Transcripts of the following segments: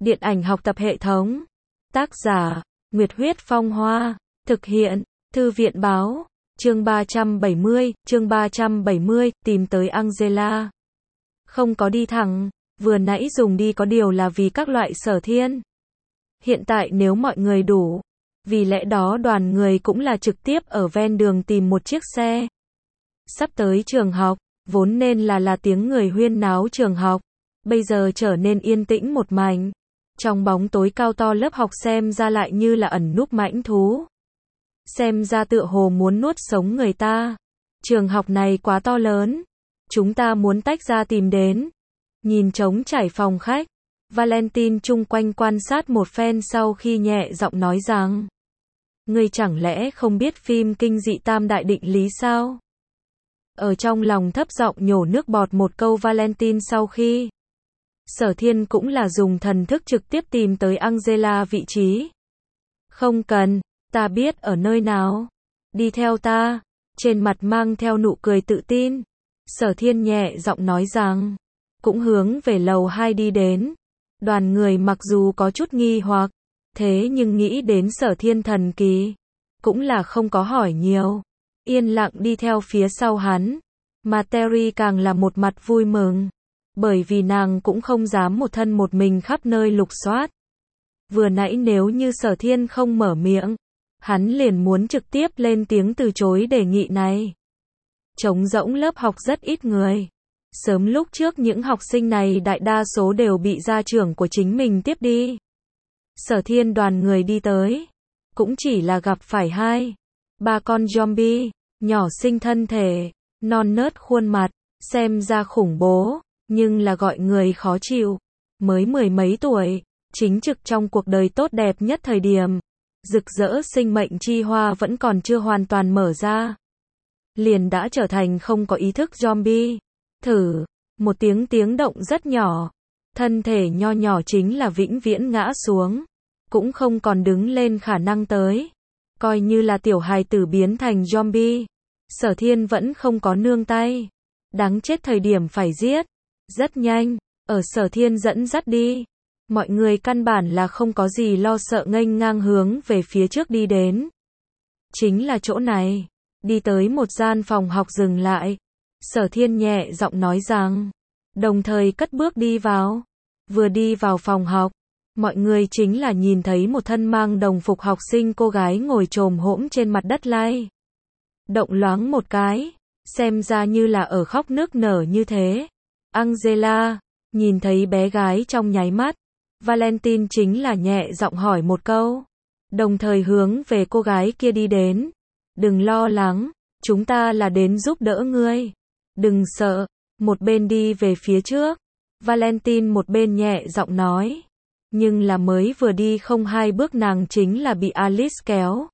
Điện ảnh học tập hệ thống. Tác giả, Nguyệt Huyết Phong Hoa. Thực hiện, Thư viện Báo. Chương 370, tìm tới Angela. Không có đi thẳng, vừa nãy dùng đi có điều là vì các loại Sở Thiên. Hiện tại nếu mọi người đủ, vì lẽ đó đoàn người cũng là trực tiếp ở ven đường tìm một chiếc xe. Sắp tới trường học, vốn nên là tiếng người huyên náo trường học, bây giờ trở nên yên tĩnh một mảnh. Trong bóng tối cao to lớp học xem ra lại như là ẩn núp mãnh thú. Xem ra tựa hồ muốn nuốt sống người ta. Trường học này quá to lớn, chúng ta muốn tách ra tìm đến. Nhìn trống trải phòng khách, Valentine chung quanh quan sát một phen sau khi nhẹ giọng nói rằng: Ngươi chẳng lẽ không biết phim kinh dị tam đại định lý sao? Ở trong lòng thấp giọng nhổ nước bọt một câu Valentine sau khi Sở Thiên cũng là dùng thần thức trực tiếp tìm tới Angela vị trí. Không cần, ta biết ở nơi nào. Đi theo ta. Trên mặt mang theo nụ cười tự tin. Sở Thiên nhẹ giọng nói rằng, cũng hướng về lầu 2 đi đến. Đoàn người mặc dù có chút nghi hoặc, thế nhưng nghĩ đến Sở Thiên thần kỳ, cũng là không có hỏi nhiều. Yên lặng đi theo phía sau hắn. Mà Terry càng là một mặt vui mừng. Bởi vì nàng cũng không dám một thân một mình khắp nơi lục soát. Vừa nãy nếu như Sở Thiên không mở miệng, hắn liền muốn trực tiếp lên tiếng từ chối đề nghị này. Trống rỗng lớp học rất ít người. Sớm lúc trước những học sinh này đại đa số đều bị gia trưởng của chính mình tiếp đi. Sở Thiên đoàn người đi tới, cũng chỉ là gặp phải 2-3 con zombie, nhỏ xinh thân thể, non nớt khuôn mặt, xem ra khủng bố, nhưng là gọi người khó chịu. Mới 10 mấy tuổi, chính trực trong cuộc đời tốt đẹp nhất thời điểm, rực rỡ sinh mệnh chi hoa vẫn còn chưa hoàn toàn mở ra, liền đã trở thành không có ý thức zombie. Thử, một tiếng động rất nhỏ, thân thể nho nhỏ chính là vĩnh viễn ngã xuống, cũng không còn đứng lên khả năng tới. Coi như là tiểu hài tử biến thành zombie, Sở Thiên vẫn không có nương tay. Đáng chết thời điểm phải giết. Rất nhanh, ở Sở Thiên dẫn dắt đi, mọi người căn bản là không có gì lo sợ nghênh ngang hướng về phía trước đi đến. Chính là chỗ này. Đi tới một gian phòng học dừng lại. Sở Thiên nhẹ giọng nói rằng, đồng thời cất bước đi vào. Vừa đi vào phòng học, mọi người chính là nhìn thấy một thân mang đồng phục học sinh cô gái ngồi chồm hổm trên mặt đất lay động loáng một cái, xem ra như là ở khóc nức nở như thế. Angela, nhìn thấy bé gái trong nháy mắt, Valentine chính là nhẹ giọng hỏi một câu, đồng thời hướng về cô gái kia đi đến. Đừng lo lắng, chúng ta là đến giúp đỡ ngươi. Đừng sợ, một bên đi về phía trước. Valentine một bên nhẹ giọng nói. Nhưng là mới vừa đi không 2 bước nàng chính là bị Alice kéo.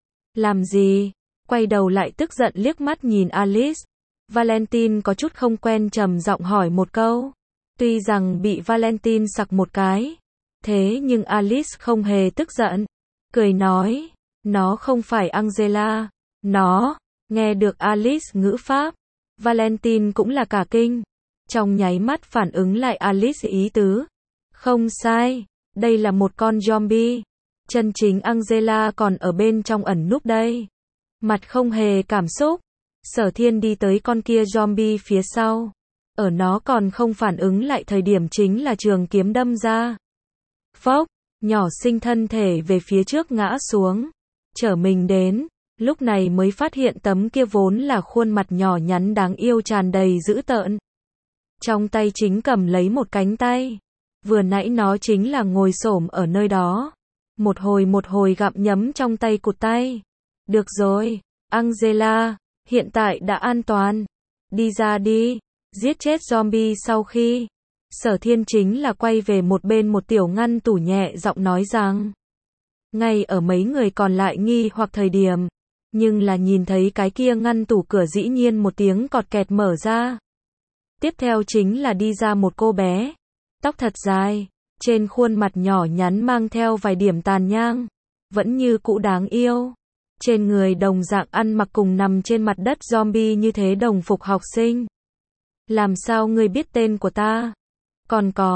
Làm gì? Quay đầu lại tức giận liếc mắt nhìn Alice. Valentine có chút không quen trầm giọng hỏi một câu. Tuy rằng bị Valentine sặc một cái, thế nhưng Alice không hề tức giận. Cười nói, nó không phải Angela. Nó, nghe được Alice ngữ pháp, Valentine cũng là cả kinh. Trong nháy mắt phản ứng lại Alice ý tứ. Không sai, đây là một con zombie. Chân chính Angela còn ở bên trong ẩn núp đây. Mặt không hề cảm xúc. Sở Thiên đi tới con kia zombie phía sau. Ở nó còn không phản ứng lại thời điểm chính là trường kiếm đâm ra. Phốc, nhỏ xinh thân thể về phía trước ngã xuống. Trở mình đến, lúc này mới phát hiện tấm kia vốn là khuôn mặt nhỏ nhắn đáng yêu tràn đầy dữ tợn. Trong tay chính cầm lấy một cánh tay. Vừa nãy nó chính là ngồi xổm ở nơi đó. Một hồi gặm nhấm trong tay cụt tay. Được rồi, Angela, hiện tại đã an toàn. Đi ra đi, giết chết zombie sau khi. Sở Thiên chính là quay về một bên một tiểu ngăn tủ nhẹ giọng nói rằng. Ngay ở mấy người còn lại nghi hoặc thời điểm. Nhưng là nhìn thấy cái kia ngăn tủ cửa dĩ nhiên một tiếng cọt kẹt mở ra. Tiếp theo chính là đi ra một cô bé. Tóc thật dài, trên khuôn mặt nhỏ nhắn mang theo vài điểm tàn nhang. Vẫn như cũ đáng yêu. Trên người đồng dạng ăn mặc cùng nằm trên mặt đất zombie như thế đồng phục học sinh. Làm sao ngươi biết tên của ta? Còn có,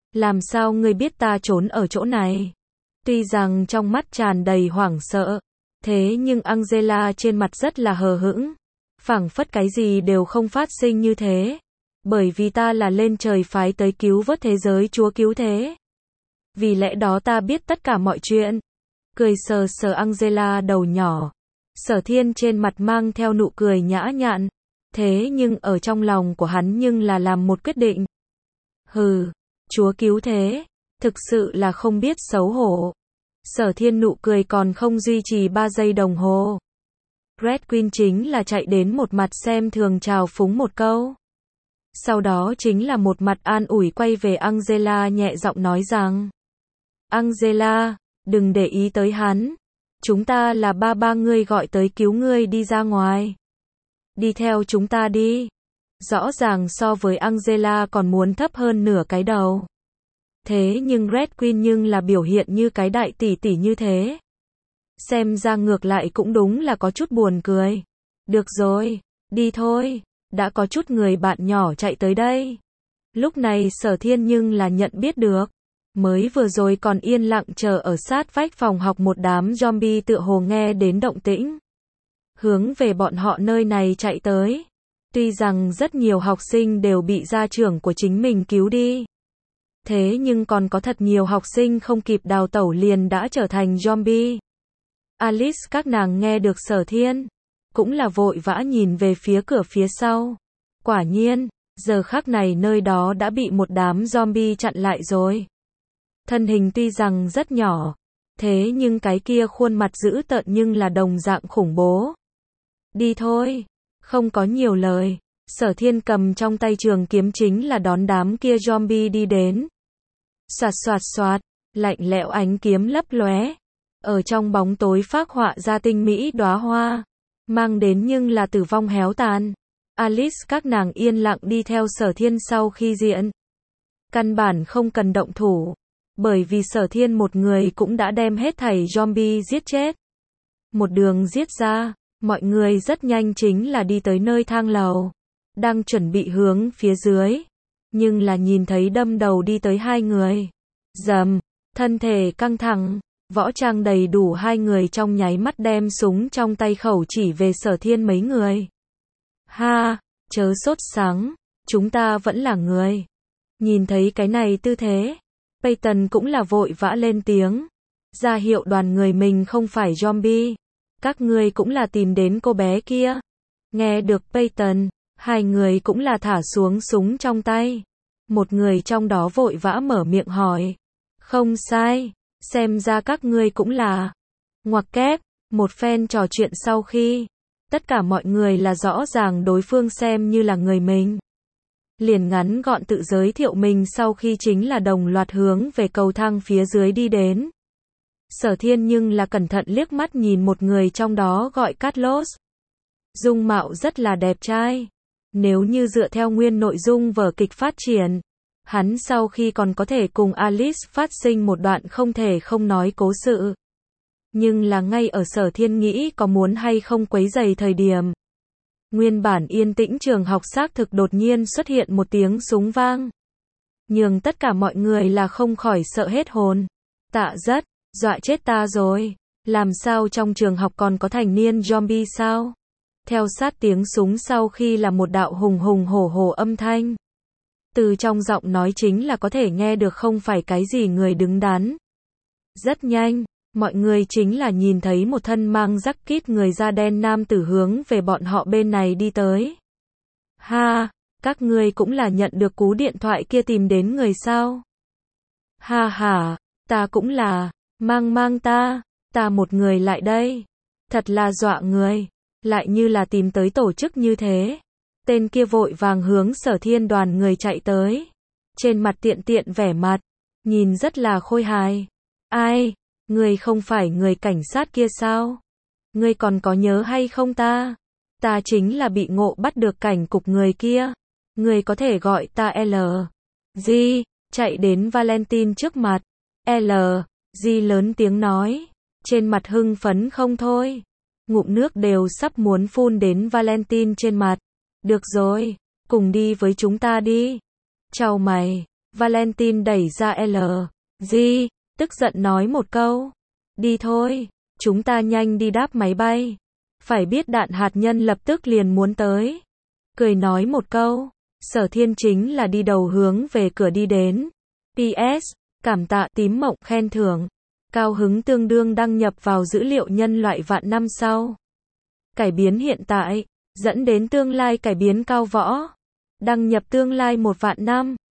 Làm sao ngươi biết ta trốn ở chỗ này? Tuy rằng trong mắt tràn đầy hoảng sợ, thế nhưng Angela trên mặt rất là hờ hững, phảng phất cái gì đều không phát sinh như thế. Bởi vì ta là lên trời phái tới cứu vớt thế giới Chúa cứu thế. Vì lẽ đó ta biết tất cả mọi chuyện. Cười sờ sờ Angela đầu nhỏ. Sở Thiên trên mặt mang theo nụ cười nhã nhặn. Thế nhưng ở trong lòng của hắn nhưng là làm một quyết định. Hừ, Chúa cứu thế, thực sự là không biết xấu hổ. Sở Thiên nụ cười còn không duy trì 3 giây đồng hồ. Red Queen chính là chạy đến một mặt xem thường chào phúng một câu. Sau đó chính là một mặt an ủi quay về Angela nhẹ giọng nói rằng: Angela, đừng để ý tới hắn. Chúng ta là ba ngươi gọi tới cứu ngươi đi ra ngoài. Đi theo chúng ta đi. Rõ ràng so với Angela còn muốn thấp hơn nửa cái đầu. Thế nhưng Red Queen nhưng là biểu hiện như cái đại tỷ tỷ như thế. Xem ra ngược lại cũng đúng là có chút buồn cười. Được rồi, đi thôi. Đã có chút người bạn nhỏ chạy tới đây. Lúc này Sở Thiên nhưng là nhận biết được. Mới vừa rồi còn yên lặng chờ ở sát vách phòng học một đám zombie tựa hồ nghe đến động tĩnh. Hướng về bọn họ nơi này chạy tới. Tuy rằng rất nhiều học sinh đều bị gia trưởng của chính mình cứu đi. Thế nhưng còn có thật nhiều học sinh không kịp đào tẩu liền đã trở thành zombie. Alice các nàng nghe được Sở Thiên. Cũng là vội vã nhìn về phía cửa phía sau. Quả nhiên, giờ khắc này nơi đó đã bị một đám zombie chặn lại rồi. Thân hình tuy rằng rất nhỏ, thế nhưng cái kia khuôn mặt dữ tợn nhưng là đồng dạng khủng bố. Đi thôi, không có nhiều lời. Sở Thiên cầm trong tay trường kiếm chính là đón đám kia zombie đi đến. Xoạt xoạt xoạt, lạnh lẽo ánh kiếm lấp lóe. Ở trong bóng tối phác họa ra tinh mỹ đóa hoa. Mang đến nhưng là tử vong héo tàn. Alice các nàng yên lặng đi theo Sở Thiên sau khi diện. Căn bản không cần động thủ. Bởi vì Sở Thiên một người cũng đã đem hết thảy zombie giết chết. Một đường giết ra, mọi người rất nhanh chính là đi tới nơi thang lầu. Đang chuẩn bị hướng phía dưới. Nhưng là nhìn thấy đâm đầu đi tới 2 người. Rầm, thân thể căng thẳng. Võ trang đầy đủ 2 người trong nháy mắt đem súng trong tay khẩu chỉ về Sở Thiên mấy người. Ha, chớ sốt sắng, chúng ta vẫn là người. Nhìn thấy cái này tư thế, Peyton cũng là vội vã lên tiếng. Ra hiệu đoàn người mình không phải zombie. Các ngươi cũng là tìm đến cô bé kia. Nghe được Peyton, 2 người cũng là thả xuống súng trong tay. Một người trong đó vội vã mở miệng hỏi. Không sai. Xem ra các ngươi cũng là. Ngoặc kép, một phen trò chuyện sau khi. Tất cả mọi người là rõ ràng đối phương xem như là người mình. Liền ngắn gọn tự giới thiệu mình sau khi chính là đồng loạt hướng về cầu thang phía dưới đi đến. Sở Thiên nhưng là cẩn thận liếc mắt nhìn một người trong đó gọi Carlos. Dung mạo rất là đẹp trai. Nếu như dựa theo nguyên nội dung vở kịch phát triển. Hắn sau khi còn có thể cùng Alice phát sinh một đoạn không thể không nói cố sự. Nhưng là ngay ở Sở Thiên nghĩ có muốn hay không quấy rầy thời điểm. Nguyên bản yên tĩnh trường học xác thực đột nhiên xuất hiện một tiếng súng vang. Nhường tất cả mọi người là không khỏi sợ hết hồn. Tạ rất, dọa chết ta rồi. Làm sao trong trường học còn có thành niên zombie sao? Theo sát tiếng súng sau khi là một đạo hùng hùng hổ hổ âm thanh. Từ trong giọng nói chính là có thể nghe được không phải cái gì người đứng đắn. Rất nhanh, mọi người chính là nhìn thấy một thân mang jacket người da đen nam tử hướng về bọn họ bên này đi tới. Ha, các ngươi cũng là nhận được cú điện thoại kia tìm đến người sao? Ha ha, ta cũng là, mang ta một người lại đây. Thật là dọa người, lại như là tìm tới tổ chức như thế. Tên kia vội vàng hướng Sở Thiên đoàn người chạy tới. Trên mặt tiện vẻ mặt, nhìn rất là khôi hài. Ai, ngươi không phải người cảnh sát kia sao? Ngươi còn có nhớ hay không ta? Ta chính là bị ngộ bắt được cảnh cục người kia. Ngươi có thể gọi ta L. G, chạy đến Valentine trước mặt. L. G lớn tiếng nói. Trên mặt hưng phấn không thôi. Ngụm nước đều sắp muốn phun đến Valentine trên mặt. Được rồi, cùng đi với chúng ta đi. Chào mày, Valentine đẩy ra LG, tức giận nói một câu. Đi thôi, chúng ta nhanh đi đáp máy bay. Phải biết đạn hạt nhân lập tức liền muốn tới. Cười nói một câu. Sở Thiên chính là đi đầu hướng về cửa đi đến. PS, cảm tạ tím mộng khen thưởng. Cao hứng tương đương đăng nhập vào dữ liệu nhân loại vạn năm sau. Cải biến hiện tại, dẫn đến tương lai cải biến cao võ. Đăng nhập tương lai 1 vạn năm.